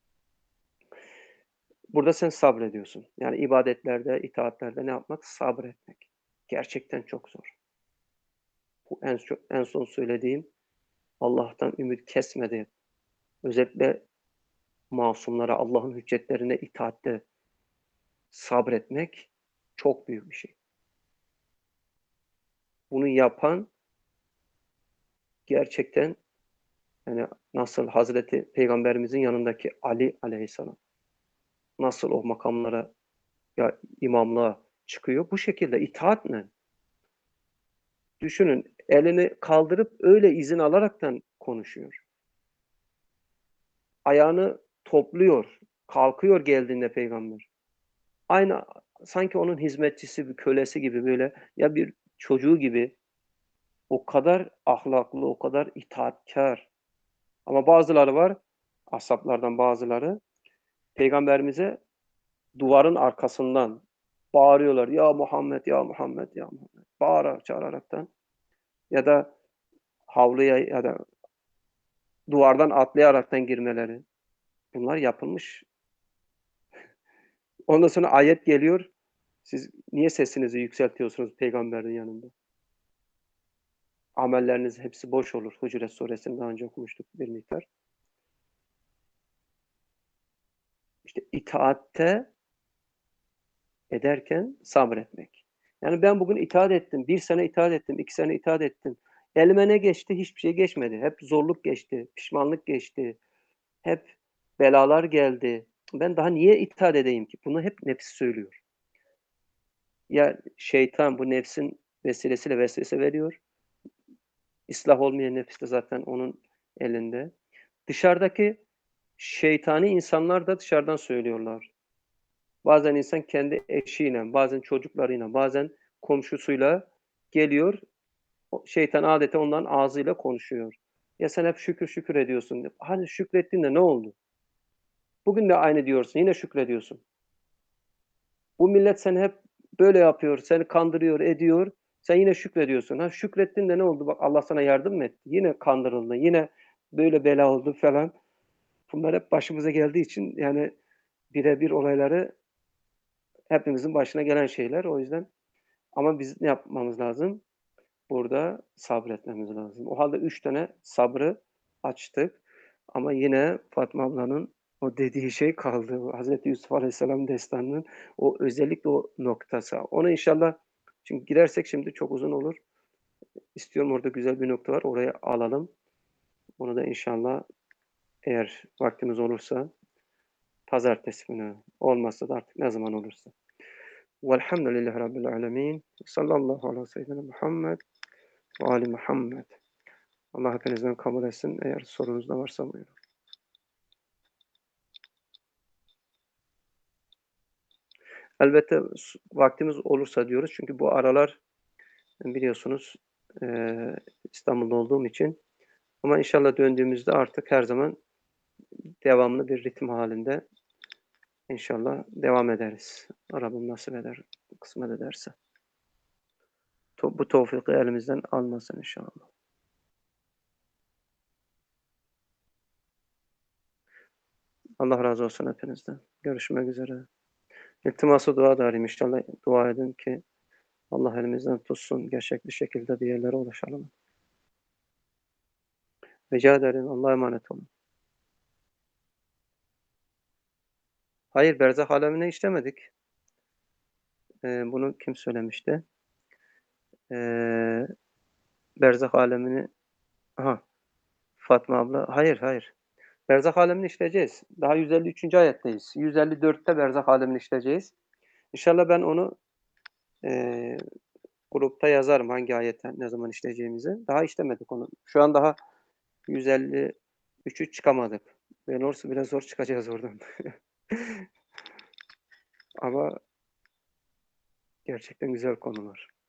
Burada sen sabrediyorsun. Yani ibadetlerde, itaatlerde ne yapmak? Sabretmek. Gerçekten çok zor. Bu en çok en son söylediğim Allah'tan ümit kesmedi. Özellikle masumlara, Allah'ın hüccetlerine itaatte sabretmek çok büyük bir şey. Bunu yapan gerçekten yani nasıl Hazreti Peygamberimizin yanındaki Ali Aleyhisselam nasıl o makamlara ya imamlığa çıkıyor? Bu şekilde itaatle. Düşünün elini kaldırıp öyle izin alaraktan konuşuyor. Ayağını topluyor, kalkıyor geldiğinde peygamber. Aynı sanki onun hizmetçisi, bir kölesi gibi böyle ya bir çocuğu gibi o kadar ahlaklı, o kadar itaatkâr. Ama bazıları var, ashablardan bazıları peygamberimize duvarın arkasından bağırıyorlar. Ya Muhammed, ya Muhammed, ya Muhammed. Bağırarak, çağıraraktan ya da havluya ya da duvardan atlayaraktan girmeleri. Bunlar yapılmış. Ondan sonra ayet geliyor. Siz niye sesinizi yükseltiyorsunuz peygamberin yanında? Amelleriniz hepsi boş olur. Hucuret Suresini daha önce okumuştuk bir miktar. İşte itaatte ederken sabretmek. Yani ben bugün itaat ettim. Bir sene itaat ettim. iki sene itaat ettim. Elime ne geçti? Hiçbir şey geçmedi. Hep zorluk geçti. Pişmanlık geçti. Hep belalar geldi. Ben daha niye itaat edeyim ki? Bunu hep nefis söylüyor. Ya şeytan bu nefsin vesilesiyle vesvese veriyor. İslah olmayan nefis de zaten onun elinde. Dışarıdaki şeytani insanlar da dışarıdan söylüyorlar. Bazen insan kendi eşiyle, bazen çocuklarıyla, bazen komşusuyla geliyor. O şeytan adeta onların ağzıyla konuşuyor. Ya sen hep şükür şükür ediyorsun. Hani şükrettin de ne oldu? Bugün de aynı diyorsun, yine şükrediyorsun. Bu millet seni hep böyle yapıyor, seni kandırıyor, ediyor. Sen yine şükrediyorsun. Ha şükrettin de ne oldu? Bak Allah sana yardım mı etti? Yine kandırıldın, yine böyle bela oldu falan. Bunlar hep başımıza geldiği için yani birebir olayları hepimizin başına gelen şeyler. O yüzden ama biz ne yapmamız lazım? Burada sabretmemiz lazım. O halde üç tane sabrı açtık ama yine Fatma ablanın o dediği şey kaldı. Hazreti Yusuf Aleyhisselam destanının o özellikle o noktası. Ona inşallah çünkü girersek şimdi çok uzun olur. İstiyorum orada güzel bir nokta var. Oraya alalım. Onu da inşallah eğer vaktimiz olursa pazartesi günü olmazsa da artık ne zaman olursa. Velhamdülillahi Rabbil alemin. Sallallahu ala seyyidina Muhammed ve ali Muhammed. Allah hepinizden kabul etsin. Eğer sorunuz da varsa buyurun. Elbette vaktimiz olursa diyoruz. Çünkü bu aralar biliyorsunuz eee, İstanbul'da olduğum için ama inşallah döndüğümüzde artık her zaman devamlı bir ritim halinde inşallah devam ederiz. Rabbim nasip eder, kısmet ederse. Bu tevfiki elimizden almasın inşallah. Allah razı olsun hepinizden. Görüşmek üzere. İltiması dua darim inşallah. Dua edin ki Allah elimizden tutsun. Gerçek bir şekilde bir yerlere ulaşalım. Rica ederim. Allah'a emanet olun. Hayır, berzah alemini işlemedik. Eee, bunu kim söylemişti? Eee, berzah alemini Aha, Fatma abla. Hayır, hayır. Berzah alemini işleyeceğiz. Daha yüz elli üçüncü ayetteyiz. yüz elli dörtte berzah alemini işleyeceğiz. İnşallah ben onu, eee, grupta yazarım hangi ayetten ne zaman işleyeceğimizi. Daha işlemedik onu. Şu an daha yüz elli üçü çıkamadık. Böyle olursa biraz zor çıkacağız oradan. Ama gerçekten güzel konular.